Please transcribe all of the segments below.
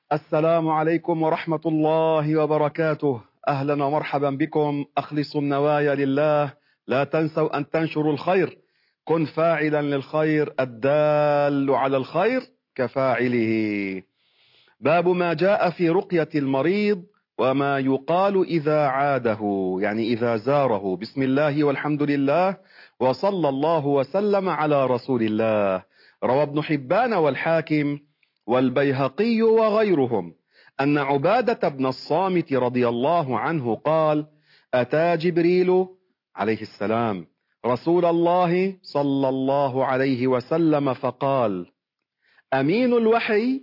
السلام عليكم ورحمة الله وبركاته. أهلا ومرحبا بكم. أخلصوا النوايا لله، لا تنسوا أن تنشروا الخير. كن فاعلا للخير، الدال على الخير كفاعله. باب ما جاء في رقية المريض وما يقال إذا عاده، يعني إذا زاره. بسم الله والحمد لله وصلى الله وسلم على رسول الله. روى ابن حبان والحاكم والبيهقي وغيرهم أن عبادة بن الصامت رضي الله عنه قال: أتى جبريل عليه السلام رسول الله صلى الله عليه وسلم فقال: أمين الوحي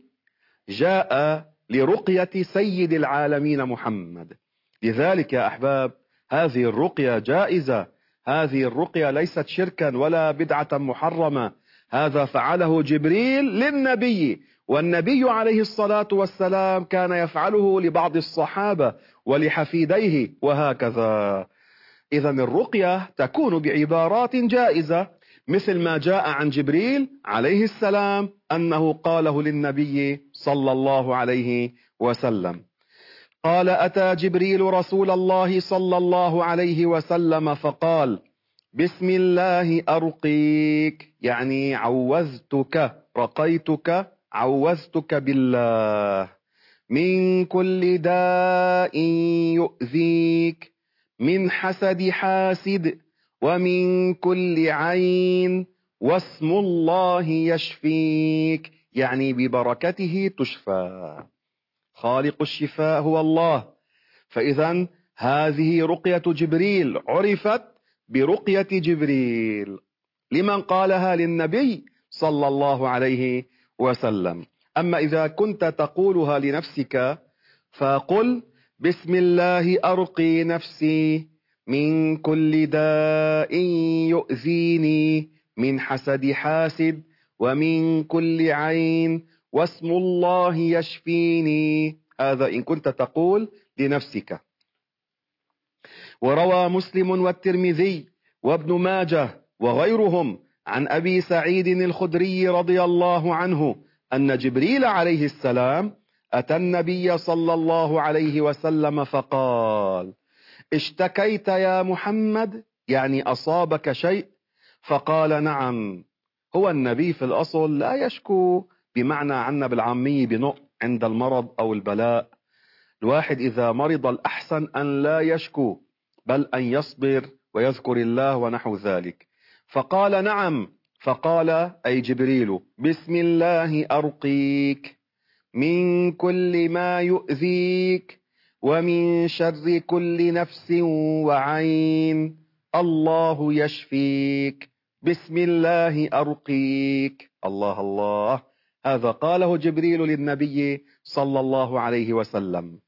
جاء لرقية سيد العالمين محمد. لذلك يا أحباب هذه الرقية جائزة، هذه الرقية ليست شركا ولا بدعة محرمة، هذا فعله جبريل للنبي، والنبي عليه الصلاة والسلام كان يفعله لبعض الصحابة ولحفيديه وهكذا. إذا الرقية تكون بعبارات جائزة، مثل ما جاء عن جبريل عليه السلام أنه قاله للنبي صلى الله عليه وسلم. قال: أتى جبريل رسول الله صلى الله عليه وسلم فقال: بسم الله أرقيك، يعني عوذتك، رقيتك، عوذتك بالله من كل داء يؤذيك، من حسد حاسد، ومن كل عين، واسم الله يشفيك، يعني ببركته تشفى. خالق الشفاء هو الله. فإذا هذه رقية جبريل عرفت برقية جبريل لمن قالها للنبي صلى الله عليه وسلم. أما إذا كنت تقولها لنفسك فقل: بسم الله أرقي نفسي من كل داء يؤذيني، من حسد حاسد، ومن كل عين، واسم الله يشفيني. هذا إن كنت تقول لنفسك. وروى مسلم والترمذي وابن ماجه وغيرهم عن أبي سعيد الخدري رضي الله عنه أن جبريل عليه السلام أتى النبي صلى الله عليه وسلم فقال: اشتكيت يا محمد، يعني أصابك شيء؟ فقال: نعم. هو النبي في الأصل لا يشكو، بمعنى عنا بالعامية بنق عند المرض أو البلاء. الواحد إذا مرض الأحسن أن لا يشكو، بل أن يصبر ويذكر الله ونحو ذلك. فقال: نعم. فقال أي جبريل: بسم الله أرقيك من كل ما يؤذيك، ومن شر كل نفس وعين، الله يشفيك، بسم الله أرقيك. الله الله، هذا قاله جبريل للنبي صلى الله عليه وسلم.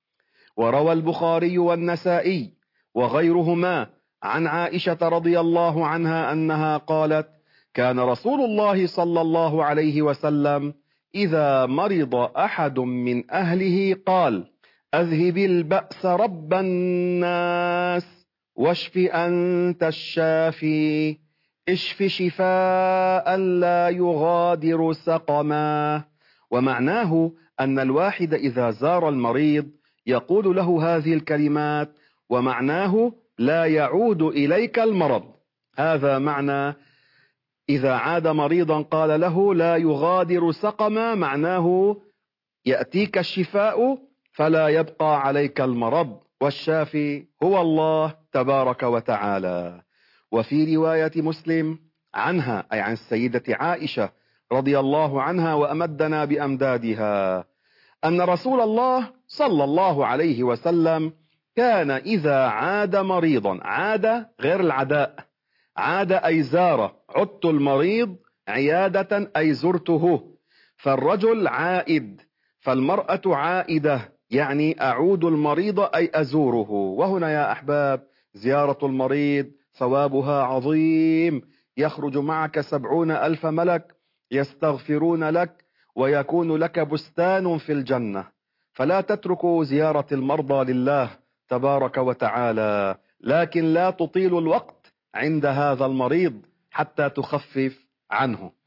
وروى البخاري والنسائي وغيرهما عن عائشة رضي الله عنها أنها قالت: كان رسول الله صلى الله عليه وسلم إذا مرض أحد من أهله قال: أذهب البأس رب الناس، واشف أنت الشافي، اشف شفاء لا يغادر سقما. ومعناه أن الواحد إذا زار المريض يقول له هذه الكلمات، ومعناه لا يعود إليك المرض. هذا معنى إذا عاد مريضا قال له لا يغادر سقما، معناه يأتيك الشفاء فلا يبقى عليك المرض، والشافي هو الله تبارك وتعالى. وفي رواية مسلم عنها، أي عن السيدة عائشة رضي الله عنها وأمدنا بأمدادها، أن رسول الله صلى الله عليه وسلم كان إذا عاد مريضا، عاد غير العداء، عاد أي زار، عدت المريض عيادة أي زرته، فالرجل عائد، فالمرأة عائدة، يعني أعود المريض أي أزوره. وهنا يا أحباب زيارة المريض ثوابها عظيم، يخرج معك 70,000 ملك يستغفرون لك، ويكون لك بستان في الجنة. فلا تتركوا زيارة المرضى لله تبارك وتعالى، لكن لا تطيل الوقت عند هذا المريض حتى تخفف عنه.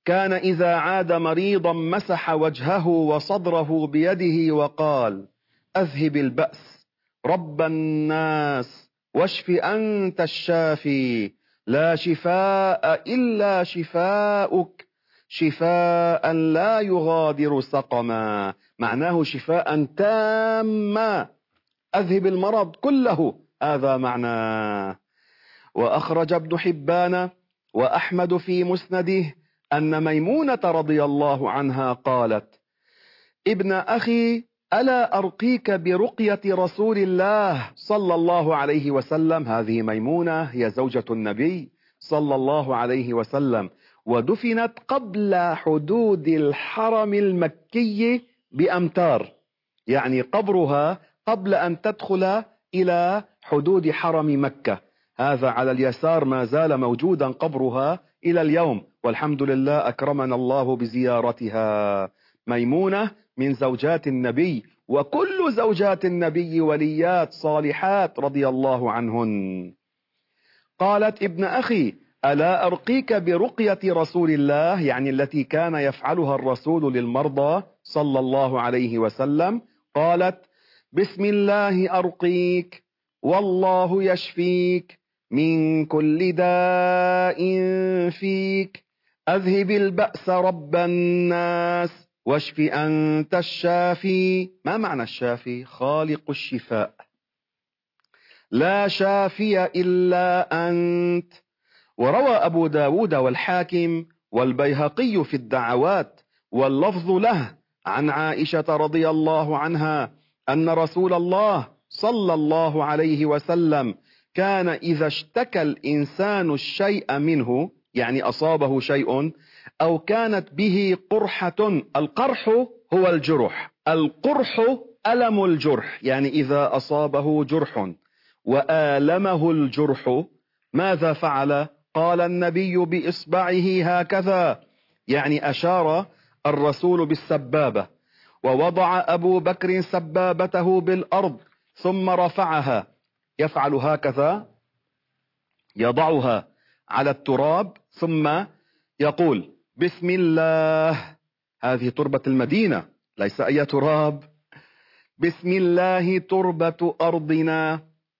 كان إذا عاد مريضا مسح وجهه وصدره بيده وقال: أذهب البأس رب الناس واشف أنت الشافي، لا شفاء إلا شفاؤك، شفاء لا يغادر سقما. معناه شفاء تاما، أذهب المرض كله، هذا معناه. وأخرج ابن حبان وأحمد في مسنده أن ميمونة رضي الله عنها قالت: ابن أخي، ألا أرقيك برقية رسول الله صلى الله عليه وسلم. هذه ميمونة هي زوجة النبي صلى الله عليه وسلم، ودفنت قبل حدود الحرم المكي بأمتار، يعني قبرها قبل أن تدخل إلى حدود حرم مكة. هذا على اليسار ما زال موجودا قبرها إلى اليوم، والحمد لله أكرمنا الله بزيارتها. ميمونة من زوجات النبي، وكل زوجات النبي وليات صالحات رضي الله عنهن. قالت: ابن أخي، ألا أرقيك برقية رسول الله، يعني التي كان يفعلها الرسول للمرضى صلى الله عليه وسلم. قالت: بسم الله أرقيك والله يشفيك من كل داء فيك، أذهب البأس رب الناس واشف أنت الشافي. ما معنى الشافي؟ خالق الشفاء، لا شافي إلا أنت. وروى أبو داود والحاكم والبيهقي في الدعوات واللفظ له عن عائشة رضي الله عنها أن رسول الله صلى الله عليه وسلم كان إذا اشتكى الإنسان الشيء منه، يعني أصابه شيء أو كانت به قرحة. القرح هو الجرح، القرح ألم الجرح، يعني إذا أصابه جرح وآلمه الجرح ماذا فعل؟ قال النبي بإصبعه هكذا، يعني أشار الرسول بالسبابة، ووضع أبو بكر سبابته بالأرض ثم رفعها، يفعل هكذا، يضعها على التراب ثم يقول: بسم الله. هذه تربة المدينة ليس أي تراب. بسم الله تربة أرضنا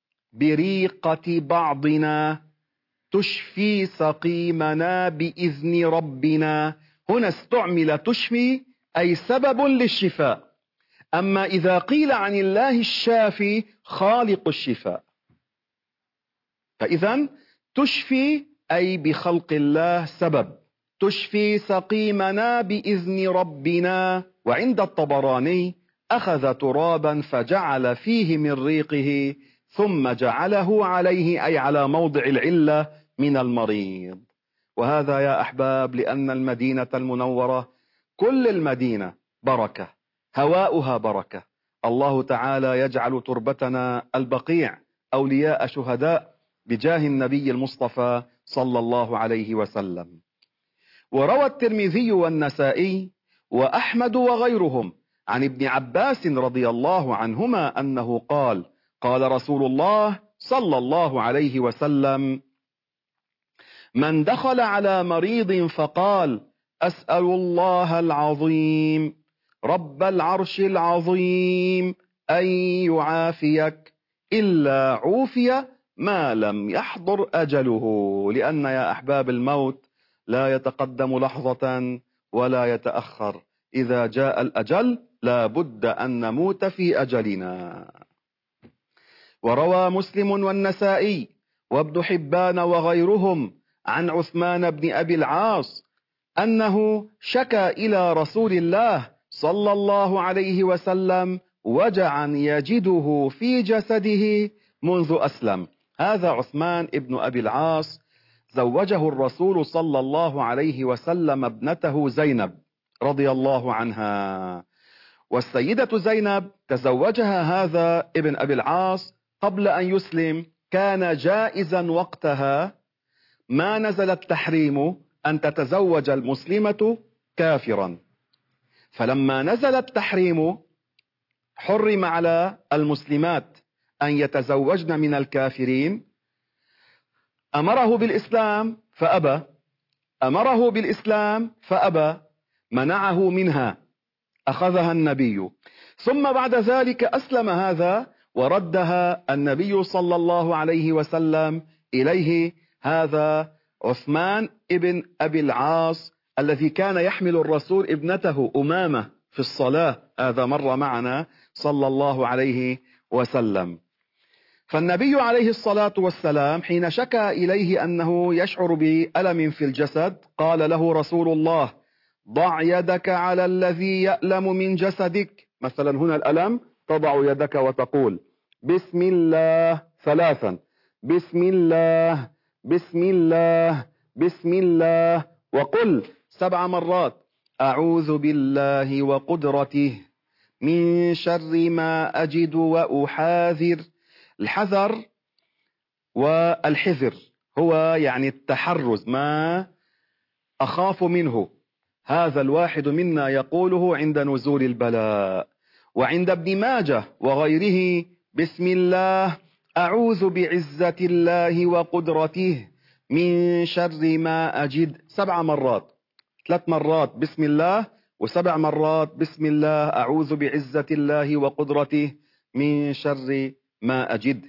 بريقة بعضنا تشفي سقيمنا بإذن ربنا. هنا استعمل تشفي أي سبب للشفاء. أما إذا قيل عن الله الشافي خالق الشفاء، فإذا تشفي أي بخلق الله سبب، تشفي سقيمنا بإذن ربنا. وعند الطبراني: أخذ ترابا فجعل فيه من ريقه ثم جعله عليه، أي على موضع العلة من المريض. وهذا يا أحباب لأن المدينة المنورة، كل المدينة بركة، هواؤها بركة. الله تعالى يجعل تربتنا البقيع أولياء شهداء بجاه النبي المصطفى صلى الله عليه وسلم. وروى الترمذي والنسائي وأحمد وغيرهم عن ابن عباس رضي الله عنهما أنه قال: قال رسول الله صلى الله عليه وسلم: من دخل على مريض فقال: أسأل الله العظيم رب العرش العظيم أن يعافيك، إلا عوفي ما لم يحضر أجله. لأن يا أحباب الموت لا يتقدم لحظة ولا يتأخر، إذا جاء الأجل لا بد أن نموت في أجلنا. وروى مسلم والنسائي وابن حبان وغيرهم عن عثمان بن أبي العاص أنه شكى إلى رسول الله صلى الله عليه وسلم وجعا يجده في جسده منذ أسلم. هذا عثمان بن أبي العاص زوجه الرسول صلى الله عليه وسلم ابنته زينب رضي الله عنها، والسيدة زينب تزوجها هذا ابن أبي العاص قبل أن يسلم. كان جائزا وقتها، ما نزل التحريم أن تتزوج المسلمة كافرا، فلما نزل التحريم حرم على المسلمات أن يتزوجن من الكافرين. أمره بالإسلام فأبى، أمره بالإسلام فأبى، منعه منها، أخذها النبي. ثم بعد ذلك أسلم هذا وردها النبي صلى الله عليه وسلم إليه، هذا عثمان ابن أبي العاص الذي كان يحمل الرسول ابنته أمامة في الصلاة، هذا مر معنا صلى الله عليه وسلم. فالنبي عليه الصلاة والسلام حين شكى إليه أنه يشعر بألم في الجسد، قال له رسول الله: ضع يدك على الذي يألم من جسدك. مثلا هنا الألم، تضع يدك وتقول بسم الله 3، بسم الله، بسم الله، بسم الله، وقل 7 مرات أعوذ بالله وقدرته من شر ما أجد وأحاذر. الحذر والحذر هو يعني التحرز، ما أخاف منه. هذا الواحد منا يقوله عند نزول البلاء. وعند ابن ماجه وغيره: بسم الله، أعوذ بعزة الله وقدرته من شر ما أجد، 7 مرات، 3 مرات بسم الله و7 مرات بسم الله أعوذ بعزة الله وقدرته من شر ما أجد.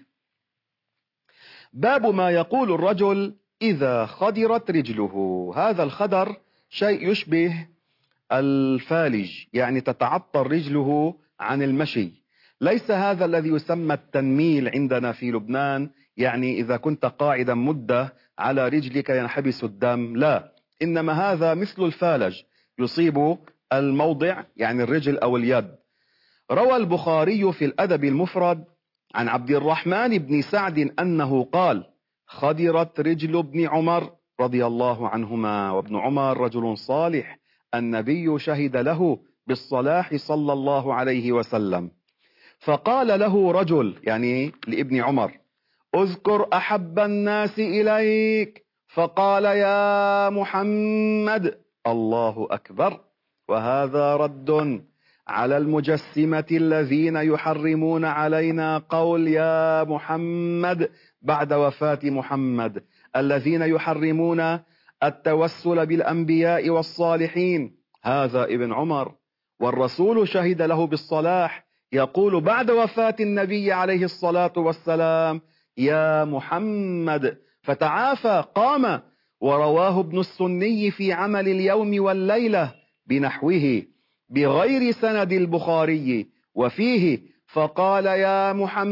باب ما يقول الرجل إذا خدرت رجله. هذا الخدر شيء يشبه الفالج، يعني تتعطل رجله عن المشي. ليس هذا الذي يسمى التنميل عندنا في لبنان، يعني إذا كنت قاعدا مدة على رجلك ينحبس الدم، لا، إنما هذا مثل الفالج، يصيب الموضع يعني الرجل أو اليد. روى البخاري في الأدب المفرد عن عبد الرحمن بن سعد أنه قال: خدرت رجل ابن عمر رضي الله عنهما، وابن عمر رجل صالح، النبي شهد له بالصلاح صلى الله عليه وسلم. فقال له رجل، يعني لابن عمر: اذكر أحب الناس إليك. فقال: يا محمد. الله أكبر. وهذا رد على المجسمة الذين يحرمون علينا قول يا محمد بعد وفاة محمد، الذين يحرمون التوسل بالأنبياء والصالحين. هذا ابن عمر، والرسول شهد له بالصلاح، يقول بعد وفاة النبي عليه الصلاة والسلام: يا محمد. فتعافى قام، ورواه ابن السني في عمل اليوم والليلة بنحوه بغير سند البخاري، وفيه: فقال يا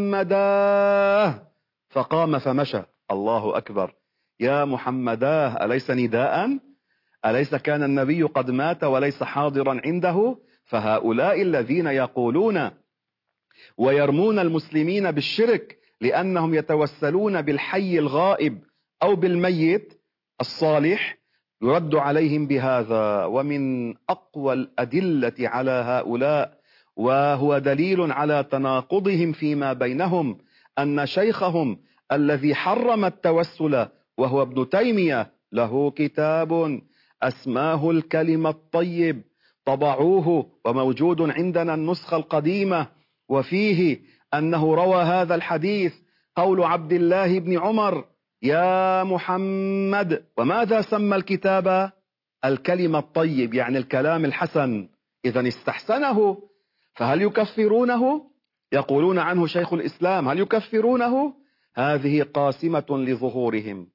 محمداه، فقام فمشى. الله أكبر. يا محمداه، أليس نداء؟ أليس كان النبي قد مات وليس حاضرا عنده؟ فهؤلاء الذين يقولون ويرمون المسلمين بالشرك لأنهم يتوسلون بالحي الغائب أو بالميت الصالح، يرد عليهم بهذا. ومن أقوى الأدلة على هؤلاء، وهو دليل على تناقضهم فيما بينهم، أن شيخهم الذي حرم التوسل وهو ابن تيمية له كتاب أسماه الكلم الطيب، طبعوه وموجود عندنا النسخة القديمة، وفيه أنه روى هذا الحديث قول عبد الله بن عمر: يا محمد. وماذا سمى الكتاب؟ الكلم الطيب، يعني الكلام الحسن. إذا استحسنه، فهل يكفرونه؟ يقولون عنه شيخ الإسلام، هل يكفرونه؟ هذه قاسمة لظهورهم.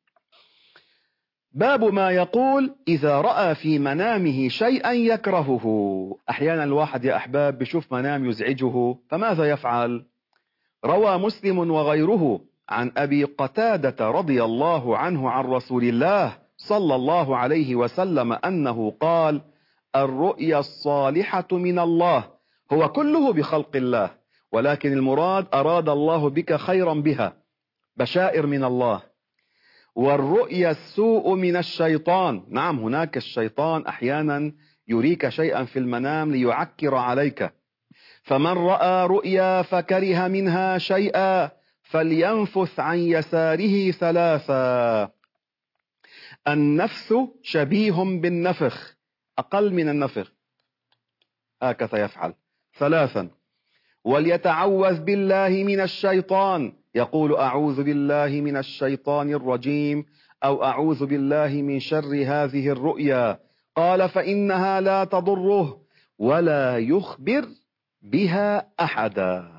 باب ما يقول إذا رأى في منامه شيئا يكرهه. أحيانا الواحد يا أحباب بشوف منام يزعجه، فماذا يفعل؟ روى مسلم وغيره عن أبي قتادة رضي الله عنه عن رسول الله صلى الله عليه وسلم أنه قال: الرؤيا الصالحة من الله، هو كله بخلق الله، ولكن المراد أراد الله بك خيرا بها، بشائر من الله. والرؤيا السوء من الشيطان، نعم، هناك الشيطان أحيانا يريك شيئا في المنام ليعكر عليك. فمن رأى رؤيا فكره منها شيئا فلينفث عن يساره 3. النفث شبيه بالنفخ، أقل من النفخ، هكذا يفعل 3. وليتعوذ بالله من الشيطان، يقول: أعوذ بالله من الشيطان الرجيم أو أعوذ بالله من شر هذه الرؤيا. قال فإنها لا تضره ولا يخبر بها أحدا.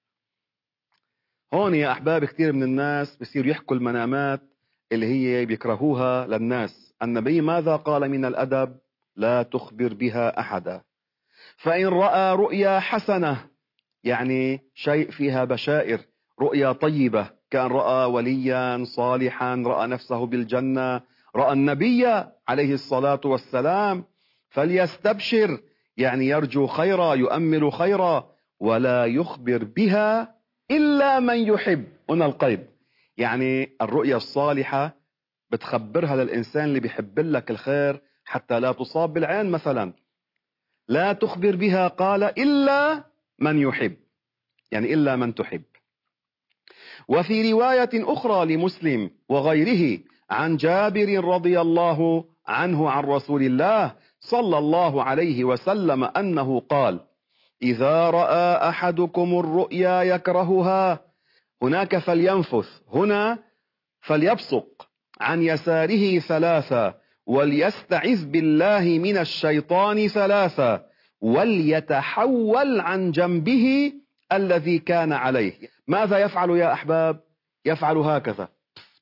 هون يا أحباب كثير من الناس بصير يحكوا المنامات اللي هي بيكرهوها للناس. النبي ماذا قال من الأدب؟ لا تخبر بها أحدا. فإن رأى رؤيا حسنة، يعني شيء فيها بشائر، رؤيا طيبة، كان رأى وليا صالحا، رأى نفسه بالجنة، رأى النبي عليه الصلاة والسلام، فليستبشر، يعني يرجو خيرا، يؤمل خيرا، ولا يخبر بها إلا من يحب. هنا القيد، يعني الرؤيا الصالحة بتخبرها للإنسان اللي بيحب لك الخير حتى لا تصاب بالعين مثلا. لا تخبر بها قال إلا من يحب، يعني إلا من تحب. وفي رواية أخرى لمسلم وغيره عن جابر رضي الله عنه عن رسول الله صلى الله عليه وسلم أنه قال: إذا رأى أحدكم الرؤيا يكرهها هناك فلينفث، هنا فليبصق عن يساره ثلاثة، وليستعذ بالله من الشيطان ثلاثة، وليتحول عن جنبه الذي كان عليه. ماذا يفعل يا أحباب؟ يفعل هكذا: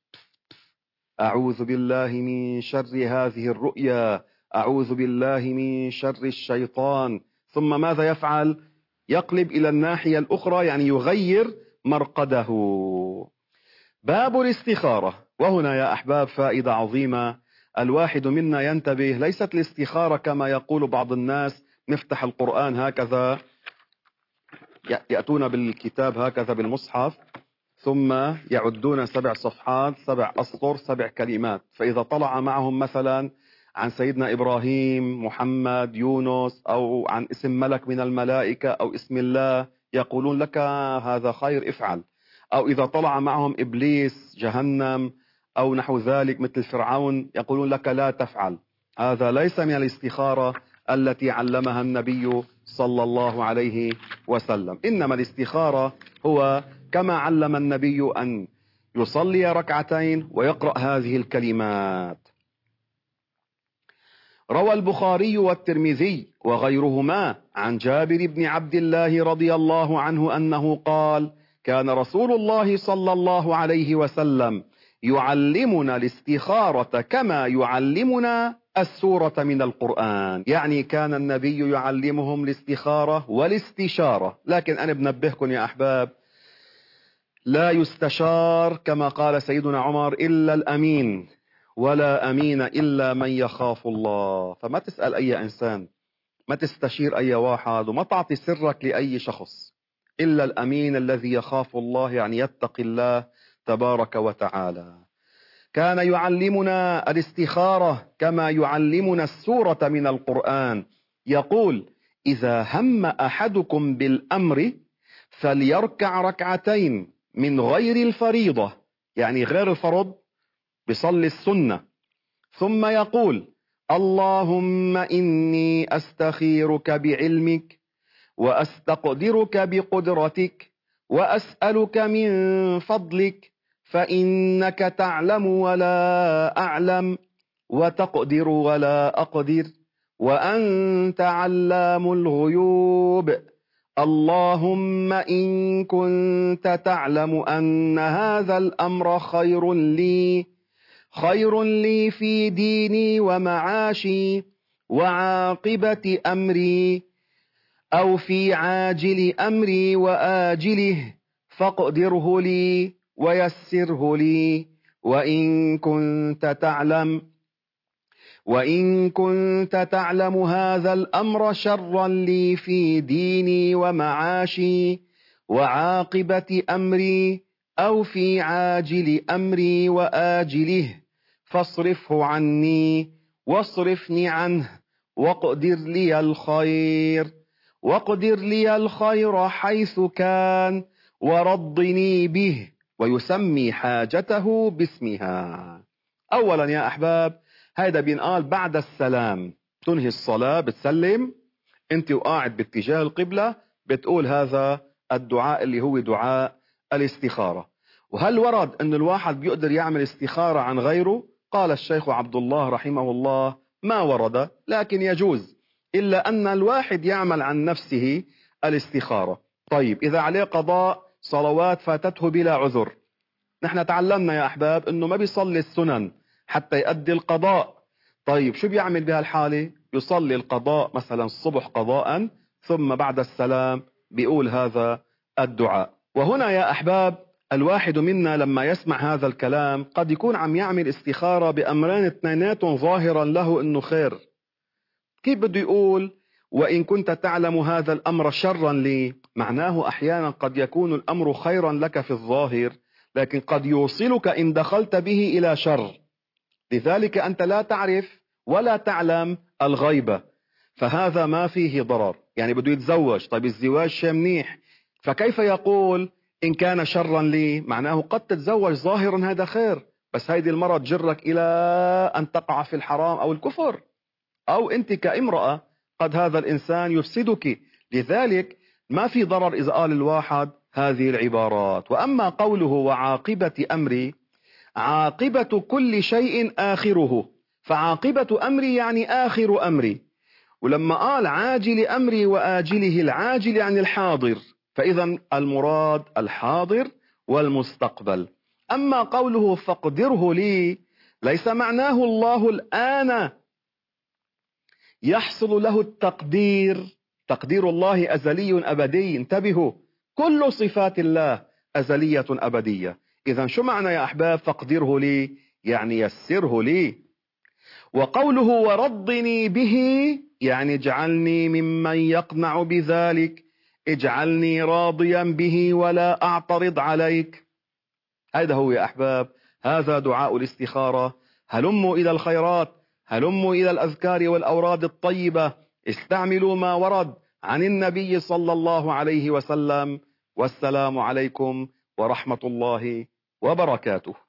أعوذ بالله من شر هذه الرؤيا، أعوذ بالله من شر الشيطان. ثم ماذا يفعل؟ يقلب إلى الناحية الأخرى، يعني يغير مرقده. باب الاستخارة. وهنا يا أحباب فائدة عظيمة الواحد منا ينتبه. ليست الاستخارة كما يقول بعض الناس نفتح القرآن هكذا، يأتون بالكتاب هكذا بالمصحف ثم يعدون 7 صفحات 7 أسطر 7 كلمات، فإذا طلع معهم مثلا عن سيدنا إبراهيم، محمد، يونس، أو عن اسم ملك من الملائكة أو اسم الله، يقولون لك هذا خير افعل. أو إذا طلع معهم إبليس، جهنم، أو نحو ذلك مثل فرعون، يقولون لك لا تفعل. هذا ليس من الاستخارة التي علمها النبي صلى الله عليه وسلم. إنما الاستخارة هو كما علم النبي أن يصلي ركعتين ويقرأ هذه الكلمات. روى البخاري والترمذي وغيرهما عن جابر بن عبد الله رضي الله عنه أنه قال: كان رسول الله صلى الله عليه وسلم يعلمنا الاستخارة كما يعلمنا السورة من القرآن. يعني كان النبي يعلمهم الاستخارة والاستشارة. لكن أنا بنبهكم يا أحباب، لا يستشار كما قال سيدنا عمر إلا الأمين، ولا أمين إلا من يخاف الله. فما تسأل أي إنسان، ما تستشير أي واحد، وما تعطي سرك لأي شخص إلا الأمين الذي يخاف الله، يعني يتقي الله تبارك وتعالى. كان يعلمنا الاستخارة كما يعلمنا السورة من القرآن. يقول: إذا هم أحدكم بالأمر فليركع ركعتين من غير الفريضة، يعني غير الفرض، بصلي السنة، ثم يقول: اللهم إني أستخيرك بعلمك وأستقدرك بقدرتك وأسألك من فضلك فإنك تعلم ولا أعلم وتقدر ولا أقدر وأنت علام الغيوب. اللهم إن كنت تعلم أن هذا الأمر خير لي في ديني ومعاشي وعاقبة أمري، أو في عاجل أمري وآجله، فاقدره لي ويسره لي. وإن كنت تعلم هذا الأمر شرا لي في ديني ومعاشي وعاقبة أمري، أو في عاجل أمري وآجله، فاصرفه عني واصرفني عنه، واقدر لي الخير حيث كان، ورضني به. ويسمي حاجته باسمها. أولا يا أحباب، هيدا بينقال بعد السلام. تنهي الصلاة، بتسلم انت وقاعد باتجاه القبلة، بتقول هذا الدعاء اللي هو دعاء الاستخارة. وهل ورد أن الواحد بيقدر يعمل استخارة عن غيره؟ قال الشيخ عبد الله رحمه الله: ما ورد، لكن يجوز، إلا أن الواحد يعمل عن نفسه الاستخارة. طيب، إذا عليه قضاء صلوات فاتته بلا عذر، نحن تعلمنا يا أحباب أنه ما بيصلي السنن حتى يؤدي القضاء. طيب، شو بيعمل بهالحالة؟ يصلي القضاء مثلا الصبح قضاء، ثم بعد السلام بيقول هذا الدعاء. وهنا يا أحباب الواحد منا لما يسمع هذا الكلام قد يكون عم يعمل استخارة بأمرين اثنيناتهم ظاهرا له أنه خير. كيف بده يقول وإن كنت تعلم هذا الأمر شرا لي؟ معناه أحيانا قد يكون الأمر خيرا لك في الظاهر، لكن قد يوصلك إن دخلت به إلى شر، لذلك أنت لا تعرف ولا تعلم الغيبة، فهذا ما فيه ضرر. يعني بده يتزوج، طيب الزواج شيء منيح، فكيف يقول إن كان شرا لي؟ معناه قد تتزوج ظاهرا هذا خير، بس هيدي المرة تجرك إلى أن تقع في الحرام أو الكفر، أو أنت كامرأة قد هذا الإنسان يفسدك. لذلك ما في ضرر إذا قال الواحد هذه العبارات. وأما قوله وعاقبة أمري، عاقبة كل شيء آخره، فعاقبة أمري يعني آخر أمري. ولما قال عاجل أمري وآجله، العاجل يعني الحاضر، فإذا المراد الحاضر والمستقبل. أما قوله فاقدره لي، ليس معناه الله الآن يحصل له التقدير. تقدير الله أزلي أبدي، انتبهوا، كل صفات الله أزلية أبدية. إذا شو معنى يا أحباب فاقدره لي؟ يعني يسره لي. وقوله ورضني به يعني اجعلني ممن يقنع بذلك، اجعلني راضيا به ولا أعترض عليك. هذا هو يا أحباب، هذا دعاء الاستخارة. هلموا إلى الخيرات، هلموا إلى الأذكار والأوراد الطيبة، استعملوا ما ورد عن النبي صلى الله عليه وسلم. والسلام عليكم ورحمة الله وبركاته.